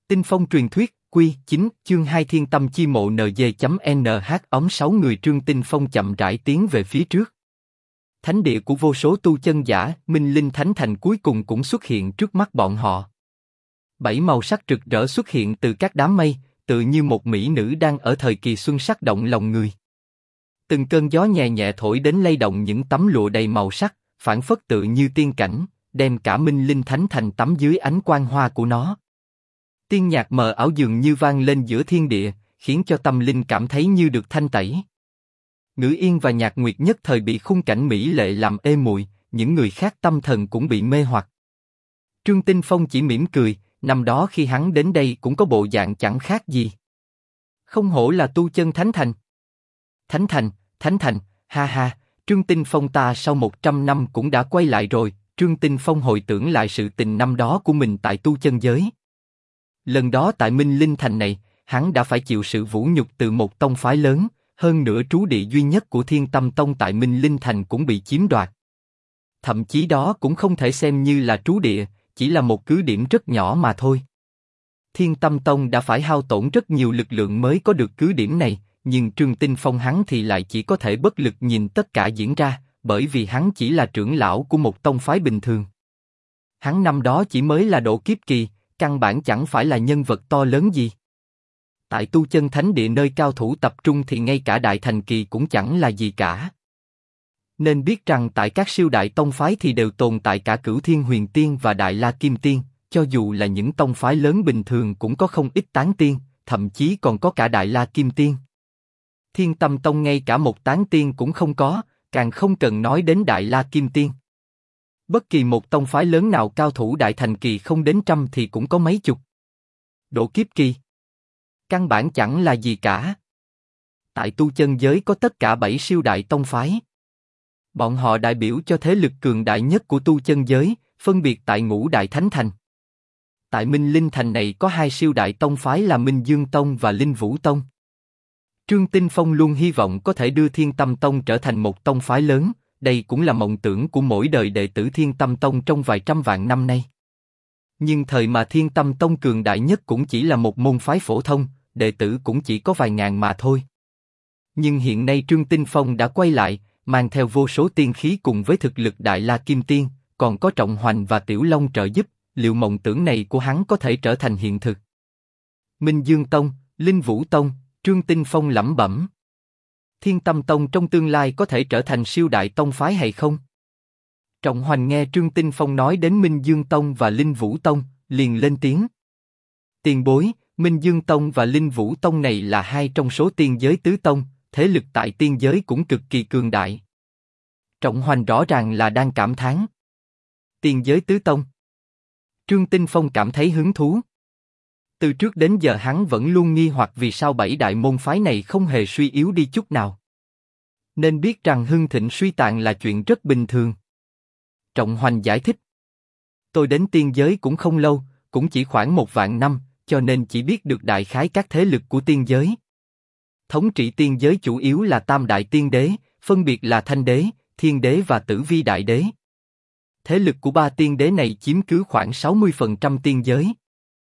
Tinh phong truyền thuyết, Quy 9, chương 2 Thiên tâm chi mộ NG.NH ống 6 người Trương Tinh Phong chậm rãi tiến về phía trước. Thánh địa của vô số tu chân giả, Minh Linh Thánh Thành cuối cùng cũng xuất hiện trước mắt bọn họ. 7 màu sắc rực rỡ xuất hiện từ các đám mây, tự như một mỹ nữ đang ở thời kỳ xuân sắc động lòng người. Từng cơn gió nhẹ nhẹ thổi đến lay động những tấm lụa đầy màu sắc, phảng phất tự như tiên cảnh, đem cả Minh Linh Thánh Thành tắm dưới ánh quang hoa của nó. Tiên nhạc mờ ảo dường như vang lên giữa thiên địa, khiến cho tâm linh cảm thấy như được thanh tẩy. Ngữ Yên và Nhạc Nguyệt nhất thời bị khung cảnh mỹ lệ làm ê muội, những người khác tâm thần cũng bị mê hoặc. Trương Tinh Phong chỉ mỉm cười, năm đó khi hắn đến đây cũng có bộ dạng chẳng khác gì. Không hổ là tu chân Thánh Thành. Thánh Thành, ha ha, Trương Tinh Phong ta sau 100 năm cũng đã quay lại rồi. Trương Tinh Phong hồi tưởng lại sự tình năm đó của mình tại tu chân giới. Lần đó tại Minh Linh Thành này, hắn đã phải chịu sự vũ nhục từ một tông phái lớn, hơn nữa trú địa duy nhất của Thiên Tâm Tông tại Minh Linh Thành cũng bị chiếm đoạt. Thậm chí đó cũng không thể xem như là trú địa, chỉ là một cứ điểm rất nhỏ mà thôi. Thiên Tâm Tông đã phải hao tổn rất nhiều lực lượng mới có được cứ điểm này, nhưng Trương Tinh Phong hắn thì lại chỉ có thể bất lực nhìn tất cả diễn ra, bởi vì hắn chỉ là trưởng lão của một tông phái bình thường. Hắn năm đó chỉ mới là độ kiếp kỳ, căn bản chẳng phải là nhân vật to lớn gì. Tại tu chân thánh địa nơi cao thủ tập trung thì ngay cả đại thành kỳ cũng chẳng là gì cả. Nên biết rằng tại các siêu đại tông phái thì đều tồn tại cả Cửu Thiên Huyền Tiên và Đại La Kim Tiên, cho dù là những tông phái lớn bình thường cũng có không ít tán tiên, thậm chí còn có cả Đại La Kim Tiên. Thiên Tâm Tông ngay cả một tán tiên cũng không có, càng không cần nói đến Đại La Kim Tiên. Bất kỳ một tông phái lớn nào cao thủ đại thành kỳ không đến trăm thì cũng có mấy chục. Độ kiếp kỳ, căn bản chẳng là gì cả. Tại tu chân giới có tất cả 7 siêu đại tông phái. Bọn họ đại biểu cho thế lực cường đại nhất của tu chân giới, phân biệt tại Ngũ Đại Thánh Thành. Tại Minh Linh Thành này có 2 siêu đại tông phái là Minh Dương Tông và Linh Vũ Tông. Trương Tinh Phong luôn hy vọng có thể đưa Thiên Tâm Tông trở thành một tông phái lớn, đây cũng là mộng tưởng của mỗi đời đệ tử Thiên Tâm Tông trong vài trăm vạn năm nay. Nhưng thời mà Thiên Tâm Tông cường đại nhất cũng chỉ là một môn phái phổ thông, đệ tử cũng chỉ có vài ngàn mà thôi. Nhưng hiện nay Trương Tinh Phong đã quay lại, mang theo vô số tiên khí cùng với thực lực Đại La Kim Tiên, còn có Trọng Hoành và Tiểu Long trợ giúp, liệu mộng tưởng này của hắn có thể trở thành hiện thực? Minh Dương Tông, Linh Vũ Tông, Trương Tinh Phong lẩm bẩm. Thiên Tâm Tông trong tương lai có thể trở thành siêu đại tông phái hay không? Trọng Hoành nghe Trương Tinh Phong nói đến Minh Dương Tông và Linh Vũ Tông, liền lên tiếng. Tiền bối, Minh Dương Tông và Linh Vũ Tông này là 2 trong số tiên giới tứ tông, thế lực tại tiên giới cũng cực kỳ cường đại. Trọng Hoành rõ ràng là đang cảm thán. Tiên giới tứ tông. Trương Tinh Phong cảm thấy hứng thú. Từ trước đến giờ hắn vẫn luôn nghi hoặc vì sao 7 đại môn phái này không hề suy yếu đi chút nào. Nên biết rằng hưng thịnh suy tàn là chuyện rất bình thường. Trọng Hoành giải thích. Tôi đến tiên giới cũng không lâu, cũng chỉ khoảng 1 vạn năm, cho nên chỉ biết được đại khái các thế lực của tiên giới. Thống trị tiên giới chủ yếu là Tam Đại Tiên Đế, phân biệt là Thanh Đế, Thiên Đế và Tử Vi Đại Đế. Thế lực của 3 tiên đế này chiếm cứ khoảng 60% tiên giới.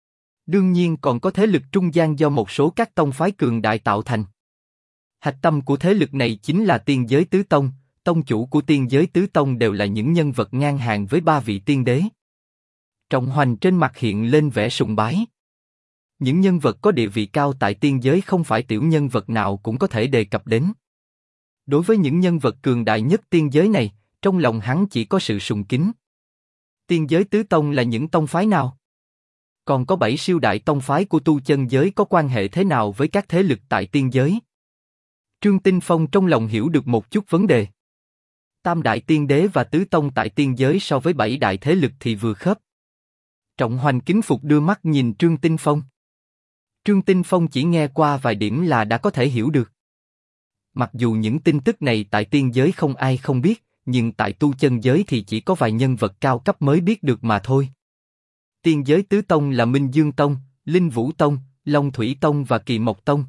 Đương nhiên còn có thế lực trung gian do một số các tông phái cường đại tạo thành. Hạch tâm của thế lực này chính là tiên giới tứ tông, tông chủ của tiên giới tứ tông đều là những nhân vật ngang hàng với 3 vị tiên đế. Trọng Hoành trên mặt hiện lên vẻ sùng bái. Những nhân vật có địa vị cao tại tiên giới không phải tiểu nhân vật nào cũng có thể đề cập đến. Đối với những nhân vật cường đại nhất tiên giới này, trong lòng hắn chỉ có sự sùng kính. Tiên giới tứ tông là những tông phái nào? Còn có 7 siêu đại tông phái của tu chân giới có quan hệ thế nào với các thế lực tại tiên giới? Trương Tinh Phong trong lòng hiểu được một chút vấn đề. Tam đại tiên đế và tứ tông tại tiên giới so với 7 đại thế lực thì vừa khớp. Trọng Hoành kính phục đưa mắt nhìn Trương Tinh Phong. Trương Tinh Phong chỉ nghe qua vài điểm là đã có thể hiểu được. Mặc dù những tin tức này tại tiên giới không ai không biết, nhưng tại tu chân giới thì chỉ có vài nhân vật cao cấp mới biết được mà thôi. Tiên giới tứ tông là Minh Dương Tông, Linh Vũ Tông, Long Thủy Tông và Kỳ Mộc Tông.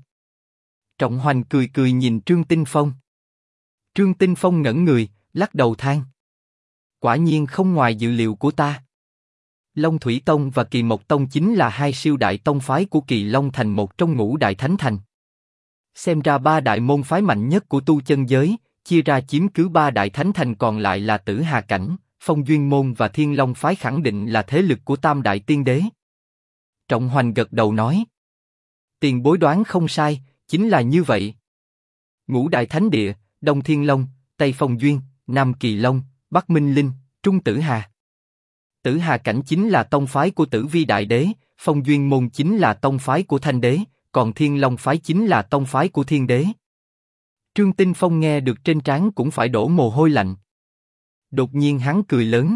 Trọng Hoành cười cười nhìn Trương Tinh Phong. Trương Tinh Phong ngẩn người, lắc đầu than. Quả nhiên không ngoài dự liệu của ta. Long Thủy Tông và Kỳ Mộc Tông chính là hai siêu đại tông phái của Kỳ Long Thành, một trong ngũ đại thánh thành. Xem ra ba đại môn phái mạnh nhất của tu chân giới, chia ra chiếm cứ ba đại thánh thành còn lại là Tử Hà Cảnh, Phong Duyên Môn và Thiên Long phái khẳng định là thế lực của tam đại tiên đế. Trọng Hoành gật đầu nói. Tiền bối đoán không sai, chính là như vậy. Ngũ đại thánh địa, Đông Thiên Long, Tây Phong Duyên, Nam Kỳ Long, Bắc Minh Linh, Trung Tử Hà. Tử Hà Cảnh chính là tông phái của Tử Vi Đại Đế, Phong Duyên Môn chính là tông phái của Thanh Đế, còn Thiên Long phái chính là tông phái của Thiên Đế. Trương Tinh Phong nghe được trên trán cũng phải đổ mồ hôi lạnh. Đột nhiên hắn cười lớn.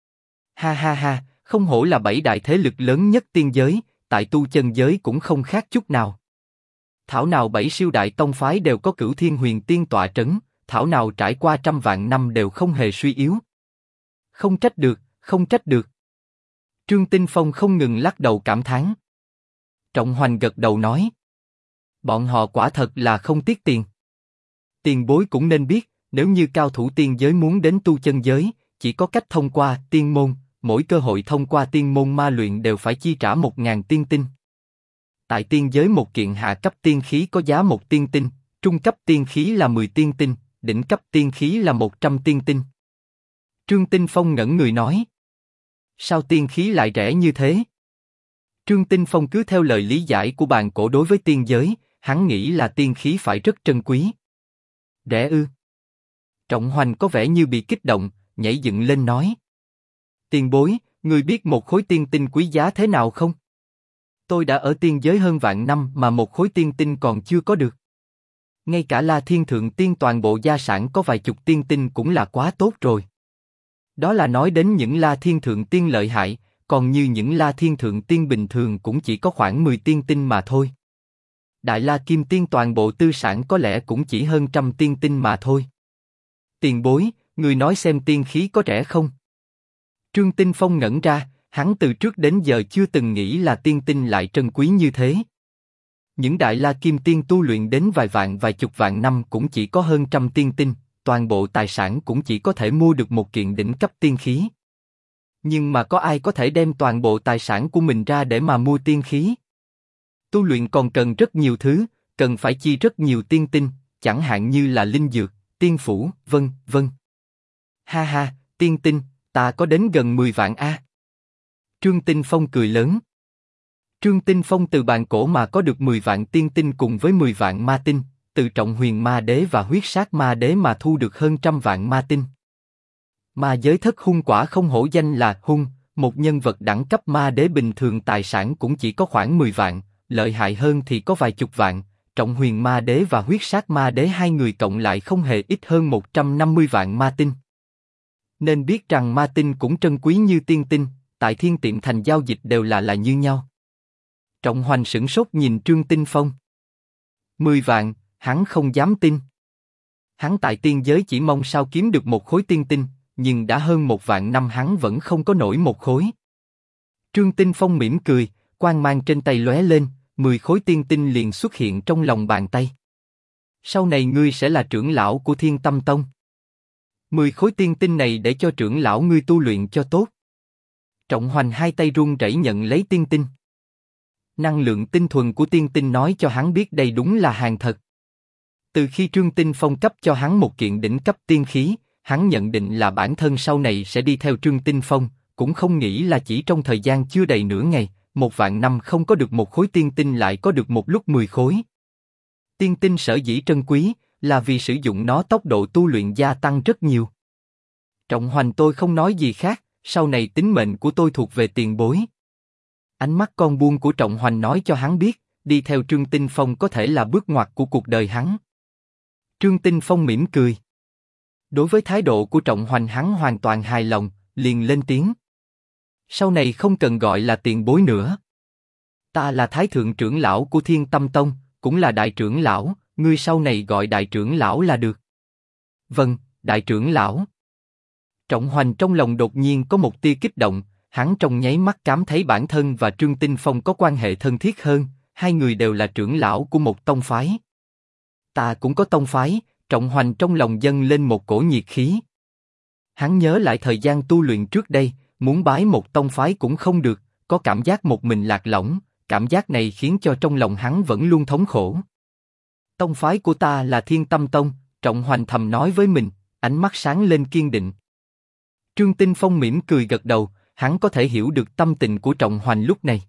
Ha ha ha, không hổ là bảy đại thế lực lớn nhất tiên giới, tại tu chân giới cũng không khác chút nào. Thảo nào bảy siêu đại tông phái đều có Cửu Thiên Huyền Tiên tọa trấn, thảo nào trải qua trăm vạn năm đều không hề suy yếu. Không trách được, không trách được. Trương Tinh Phong không ngừng lắc đầu cảm thán. Trọng Hoành gật đầu nói. Bọn họ quả thật là không tiếc tiền. Tiền bối cũng nên biết, nếu như cao thủ tiên giới muốn đến tu chân giới, chỉ có cách thông qua tiên môn, mỗi cơ hội thông qua tiên môn ma luyện đều phải chi trả 1000 tiên tinh. Tại tiên giới một kiện hạ cấp tiên khí có giá 1 tiên tinh, trung cấp tiên khí là 10 tiên tinh, đỉnh cấp tiên khí là 100 tiên tinh. Trương Tinh Phong ngẩn người nói. Sao tiên khí lại rẻ như thế? Trương Tinh Phong cứ theo lời lý giải của bàn cổ đối với tiên giới, hắn nghĩ là tiên khí phải rất trân quý. Rẻ ư? Trọng Hoành có vẻ như bị kích động, nhảy dựng lên nói. Tiền bối, ngươi biết một khối tiên tinh quý giá thế nào không? Tôi đã ở tiên giới hơn vạn năm mà một khối tiên tinh còn chưa có được. Ngay cả La Thiên Thượng Tiên toàn bộ gia sản có vài chục tiên tinh cũng là quá tốt rồi. Đó là nói đến những La Thiên Thượng Tiên lợi hại, còn như những La Thiên Thượng Tiên bình thường cũng chỉ có khoảng 10 tiên tinh mà thôi. Đại La Kim Tiên toàn bộ tư sản có lẽ cũng chỉ hơn 100 tiên tinh mà thôi. Tiền bối, người nói xem tiên khí có rẻ không? Trương Tinh Phong ngẩn ra, hắn từ trước đến giờ chưa từng nghĩ là tiên tinh lại trân quý như thế. Những Đại La Kim Tiên tu luyện đến vài vạn vài chục vạn năm cũng chỉ có hơn 100 tiên tinh, toàn bộ tài sản cũng chỉ có thể mua được một kiện đỉnh cấp tiên khí. Nhưng mà có ai có thể đem toàn bộ tài sản của mình ra để mà mua tiên khí? Tu luyện còn cần rất nhiều thứ, cần phải chi rất nhiều tiên tinh, chẳng hạn như là linh dược, tiên phủ, vân vân. Ha ha, tiên tinh, ta có đến gần 10 vạn a. Trương Tinh Phong cười lớn. Trương Tinh Phong từ bàn cổ mà có được 10 vạn tiên tinh cùng với 10 vạn ma tinh, từ Trọng Huyền Ma Đế và Huyết Sát Ma Đế mà thu được hơn 100 vạn ma tinh. Ma giới Thất Hung quả không hổ danh là hung, một nhân vật đẳng cấp ma đế bình thường tài sản cũng chỉ có khoảng 10 vạn, lợi hại hơn thì có vài chục vạn. Trọng Huyền Ma Đế và Huyết Sát Ma Đế hai người cộng lại không hề ít hơn 150 vạn ma tinh. Nên biết rằng ma tinh cũng trân quý như tiên tinh, tại Thiên Tiệm Thành giao dịch đều là như nhau. Trọng Hoành sửng sốt nhìn Trương Tinh Phong. 10 vạn, hắn không dám tin. Hắn tại tiên giới chỉ mong sao kiếm được một khối tiên tinh, nhưng đã hơn 1 vạn năm hắn vẫn không có nổi một khối. Trương Tinh Phong mỉm cười, quang mang trên tay lóe lên, 10 khối tiên tinh liền xuất hiện trong lòng bàn tay. Sau này ngươi sẽ là trưởng lão của Thiên Tâm Tông. 10 khối tiên tinh này để cho trưởng lão ngươi tu luyện cho tốt. Trọng Hoành hai tay run rẩy nhận lấy tiên tinh. Năng lượng tinh thuần của tiên tinh nói cho hắn biết đây đúng là hàng thật. Từ khi Trương Tinh Phong cấp cho hắn một kiện đỉnh cấp tiên khí, hắn nhận định là bản thân sau này sẽ đi theo Trương Tinh Phong, cũng không nghĩ là chỉ trong thời gian chưa đầy nửa ngày, 1 vạn năm không có được một khối tiên tinh lại có được một lúc 10 khối. Tiên tinh sở dĩ trân quý, là vì sử dụng nó tốc độ tu luyện gia tăng rất nhiều. Trọng Hoành tôi không nói gì khác, sau này tính mệnh của tôi thuộc về tiền bối. Ánh mắt con buông của Trọng Hoành nói cho hắn biết, đi theo Trương Tinh Phong có thể là bước ngoặt của cuộc đời hắn. Trương Tinh Phong mỉm cười. Đối với thái độ của Trọng Hoành hắn hoàn toàn hài lòng, liền lên tiếng. Sau này không cần gọi là tiền bối nữa. Ta là Thái Thượng trưởng lão của Thiên Tâm Tông, cũng là đại trưởng lão, ngươi sau này gọi đại trưởng lão là được. Vâng, đại trưởng lão. Trọng Hoành trong lòng đột nhiên có một tia kích động, hắn trong nháy mắt cảm thấy bản thân và Trương Tinh Phong có quan hệ thân thiết hơn, hai người đều là trưởng lão của một tông phái. Ta cũng có tông phái, Trọng Hoành trong lòng dâng lên một cổ nhiệt khí. Hắn nhớ lại thời gian tu luyện trước đây, muốn bái một tông phái cũng không được, có cảm giác một mình lạc lõng, cảm giác này khiến cho trong lòng hắn vẫn luôn thống khổ. Tông phái của ta là Thiên Tâm Tông, Trọng Hoành thầm nói với mình, ánh mắt sáng lên kiên định. Trương Tinh Phong mỉm cười gật đầu, hắn có thể hiểu được tâm tình của Trọng Hoành lúc này.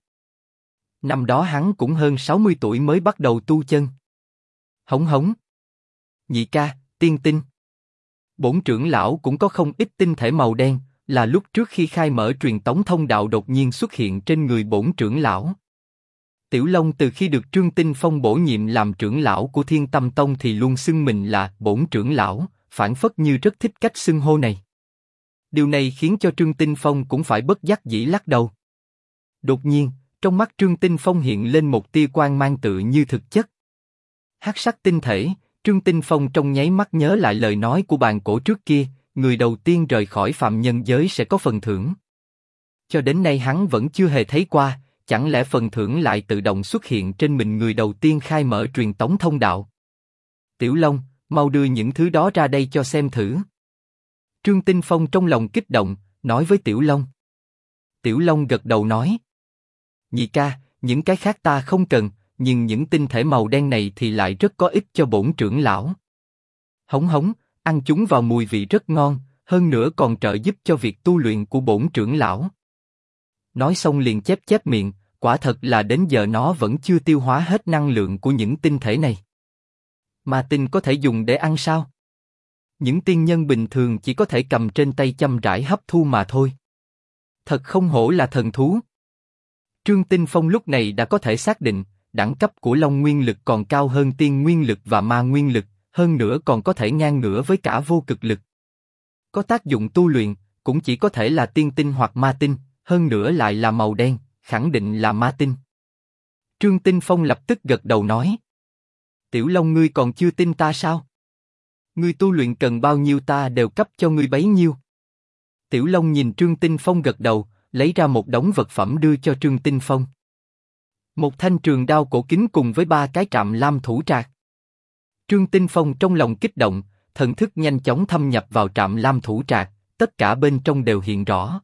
Năm đó hắn cũng hơn 60 tuổi mới bắt đầu tu chân. Hống hống. Nhị ca, tiên tinh. Bổn trưởng lão cũng có không ít tinh thể màu đen, là lúc trước khi khai mở truyền tống thông đạo đột nhiên xuất hiện trên người bổn trưởng lão. Tiểu Long từ khi được Trương Tinh Phong bổ nhiệm làm trưởng lão của Thiên Tâm Tông thì luôn xưng mình là bổn trưởng lão, phản phất như rất thích cách xưng hô này. Điều này khiến cho Trương Tinh Phong cũng phải bất đắc dĩ lắc đầu. Đột nhiên, trong mắt Trương Tinh Phong hiện lên một tia quang mang tự như thực chất. Hắc sắc tinh thể, Trương Tinh Phong trong nháy mắt nhớ lại lời nói của bàn cổ trước kia, người đầu tiên rời khỏi phàm nhân giới sẽ có phần thưởng. Cho đến nay hắn vẫn chưa hề thấy qua, chẳng lẽ phần thưởng lại tự động xuất hiện trên mình người đầu tiên khai mở truyền tống thông đạo? Tiểu Long, mau đưa những thứ đó ra đây cho xem thử. Trương Tinh Phong trong lòng kích động, nói với Tiểu Long. Tiểu Long gật đầu nói. Nhị ca, những cái khác ta không cần, nhưng những tinh thể màu đen này thì lại rất có ích cho bổn trưởng lão. Hống hống, ăn chúng vào mùi vị rất ngon, hơn nữa còn trợ giúp cho việc tu luyện của bổn trưởng lão. Nói xong liền chép chép miệng, quả thật là đến giờ nó vẫn chưa tiêu hóa hết năng lượng của những tinh thể này. Ma tinh có thể dùng để ăn sao? Những tiên nhân bình thường chỉ có thể cầm trên tay chăm rãi hấp thu mà thôi. Thật không hổ là thần thú. Trương Tinh Phong lúc này đã có thể xác định, đẳng cấp của Long Nguyên Lực còn cao hơn Tiên Nguyên Lực và Ma Nguyên Lực, hơn nữa còn có thể ngang ngửa với cả Vô Cực Lực. Có tác dụng tu luyện, cũng chỉ có thể là tiên tinh hoặc ma tinh, hơn nữa lại là màu đen, khẳng định là ma tinh. Trương Tinh Phong lập tức gật đầu nói. Tiểu Long ngươi còn chưa tin ta sao? Ngươi tu luyện cần bao nhiêu ta đều cấp cho ngươi bấy nhiêu. Tiểu Long nhìn Trương Tinh Phong gật đầu, lấy ra một đống vật phẩm đưa cho Trương Tinh Phong. Một thanh trường đao cổ kính cùng với 3 cái trạm lam thủ trạc. Trương Tinh Phong trong lòng kích động, thần thức nhanh chóng thâm nhập vào trạm lam thủ trạc, tất cả bên trong đều hiện rõ.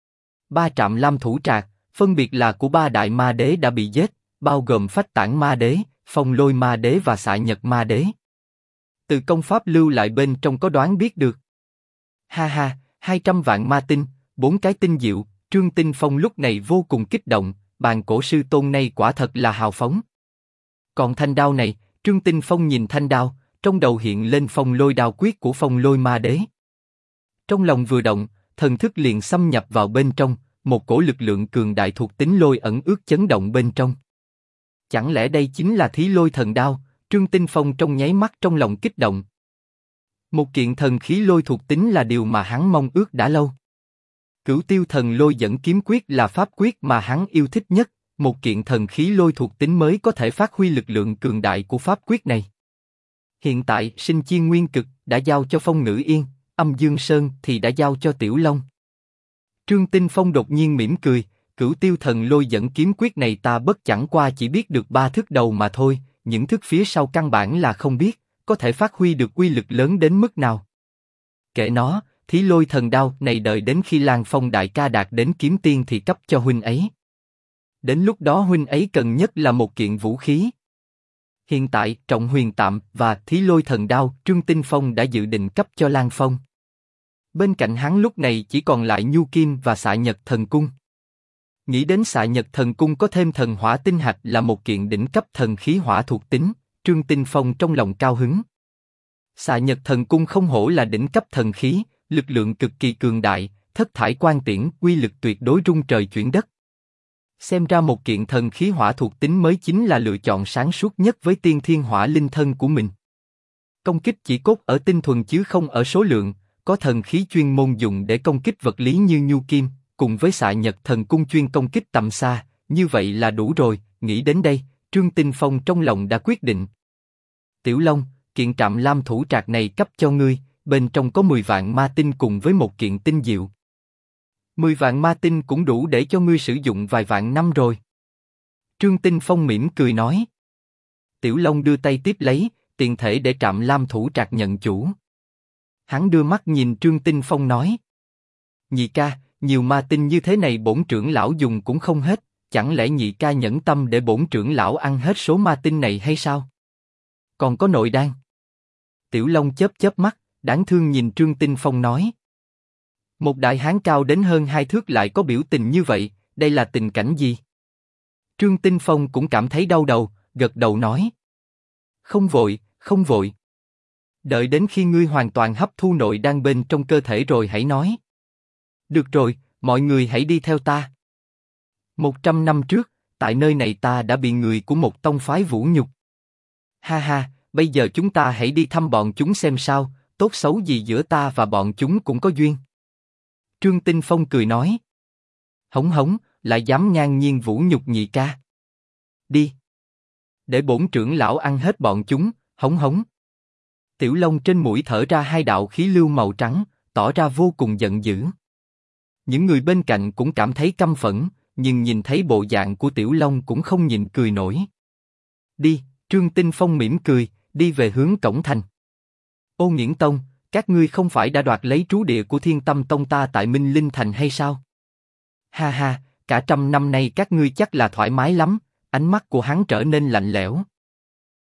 3 trạm lam thủ trạc, phân biệt là của 3 đại ma đế đã bị giết, bao gồm Phách Tản Ma Đế, Phong Lôi Ma Đế và Xạ Nhật Ma Đế. Từ công pháp lưu lại bên trong có đoán biết được. Ha ha, 200 vạn ma tinh, 4 cái tinh diệu, Trương Tinh Phong lúc này vô cùng kích động, bàn cổ sư tôn này quả thật là hào phóng. Còn thanh đao này, Trương Tinh Phong nhìn thanh đao, trong đầu hiện lên Phong Lôi đao quyết của Phong Lôi Ma Đế. Trong lòng vừa động, thần thức liền xâm nhập vào bên trong, một cổ lực lượng cường đại thuộc tính lôi ẩn ước chấn động bên trong. Chẳng lẽ đây chính là Thí Lôi Thần Đao? Trương Tinh Phong trong nháy mắt trong lòng kích động. Một kiện thần khí lôi thuộc tính là điều mà hắn mong ước đã lâu. Cửu Tiêu Thần Lôi Dẫn Kiếm Quyết là pháp quyết mà hắn yêu thích nhất, một kiện thần khí lôi thuộc tính mới có thể phát huy lực lượng cường đại của pháp quyết này. Hiện tại Sinh Chi Nguyên Cực đã giao cho Phong Ngữ Yên, Âm Dương Sơn thì đã giao cho Tiểu Long. Trương Tinh Phong đột nhiên mỉm cười, Cửu Tiêu Thần Lôi Dẫn Kiếm Quyết này ta bất chẳng qua chỉ biết được 3 thức đầu mà thôi, những thức phía sau căn bản là không biết, có thể phát huy được uy lực lớn đến mức nào. Kệ nó, Thí Lôi Thần Đao này đợi đến khi Lan Phong đại ca đạt đến kiếm tiên thì cấp cho huynh ấy. Đến lúc đó huynh ấy cần nhất là một kiện vũ khí. Hiện tại Trọng Huyền Tạm và Thí Lôi Thần Đao Trương Tinh Phong đã dự định cấp cho Lan Phong. Bên cạnh hắn lúc này chỉ còn lại Nhu Kim và Xạ Nhật Thần Cung. Nghĩ đến Xạ Nhật Thần Cung có thêm thần hỏa tinh hạch là một kiện đỉnh cấp thần khí hỏa thuộc tính, Trương Tinh Phong trong lòng cao hứng. Xạ Nhật Thần Cung không hổ là đỉnh cấp thần khí, lực lượng cực kỳ cường đại, thất thải quan tiễn, uy lực tuyệt đối rung trời chuyển đất. Xem ra một kiện thần khí hỏa thuộc tính mới chính là lựa chọn sáng suốt nhất với tiên thiên hỏa linh thân của mình. Công kích chỉ cốt ở tinh thuần chứ không ở số lượng, có thần khí chuyên môn dùng để công kích vật lý như Nhu Kim, cùng với Xạ Nhật Thần Cung chuyên công kích tầm xa, như vậy là đủ rồi. Nghĩ đến đây, Trương Tinh Phong trong lòng đã quyết định. Tiểu Long, kiện trạm lam thủ trạc này cấp cho ngươi, bên trong có 10 vạn ma tinh cùng với một kiện tinh diệu. 10 vạn ma tinh cũng đủ để cho ngươi sử dụng vài vạn năm rồi. Trương Tinh Phong mỉm cười nói. Tiểu Long đưa tay tiếp lấy, tiền thể để trạm lam thủ trạc nhận chủ. Hắn đưa mắt nhìn Trương Tinh Phong nói. Nhị ca, nhiều ma tinh như thế này bổn trưởng lão dùng cũng không hết, chẳng lẽ nhị ca nhẫn tâm để bổn trưởng lão ăn hết số ma tinh này hay sao? Còn có nội đan. Tiểu Long chớp chớp mắt, đáng thương nhìn Trương Tinh Phong nói. Một đại hán cao đến hơn 2 thước lại có biểu tình như vậy, đây là tình cảnh gì? Trương Tinh Phong cũng cảm thấy đau đầu, gật đầu nói. Không vội, không vội. Đợi đến khi ngươi hoàn toàn hấp thu nội đan bên trong cơ thể rồi hãy nói. Được rồi, mọi người hãy đi theo ta. 100 năm trước, tại nơi này ta đã bị người của một tông phái vũ nhục. Ha ha, bây giờ chúng ta hãy đi thăm bọn chúng xem sao, tốt xấu gì giữa ta và bọn chúng cũng có duyên. Trương Tinh Phong cười nói. Hống hống, lại dám ngang nhiên vũ nhục nhị ca. Đi. Để bổn trưởng lão ăn hết bọn chúng, hống hống. Tiểu Long trên mũi thở ra 2 đạo khí lưu màu trắng, tỏ ra vô cùng giận dữ. Những người bên cạnh cũng cảm thấy căm phẫn, nhưng nhìn thấy bộ dạng của Tiểu Long cũng không nhịn cười nổi. Đi, Trương Tinh Phong mỉm cười, đi về hướng cổng thành. Ô Nghiễn Tông, các ngươi không phải đã đoạt lấy trú địa của Thiên Tâm Tông ta tại Minh Linh Thành hay sao? Ha ha, cả 100 năm nay các ngươi chắc là thoải mái lắm. Ánh mắt của hắn trở nên lạnh lẽo.